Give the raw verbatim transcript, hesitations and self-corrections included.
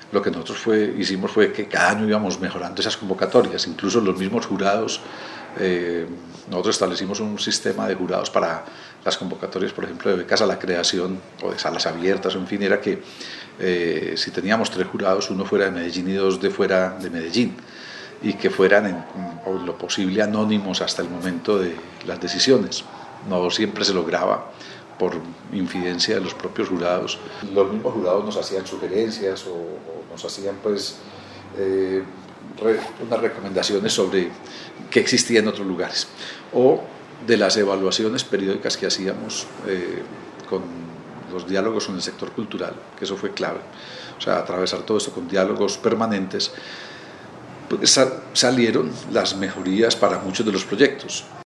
lo que nosotros fue, hicimos fue que cada año íbamos mejorando esas convocatorias, incluso los mismos jurados. Eh, nosotros establecimos un sistema de jurados para las convocatorias, por ejemplo, de becas a la creación o de salas abiertas, en fin, era que eh, si teníamos tres jurados, uno fuera de Medellín y dos de fuera de Medellín, y que fueran en, en lo posible anónimos hasta el momento de las decisiones. No siempre se lograba por infidencia de los propios jurados. Los mismos jurados nos hacían sugerencias o, o nos hacían pues eh, re, unas recomendaciones sobre qué existía en otros lugares, o de las evaluaciones periódicas que hacíamos eh, con los diálogos con el sector cultural, que eso fue clave. O sea, atravesar todo esto con diálogos permanentes, pues salieron las mejorías para muchos de los proyectos.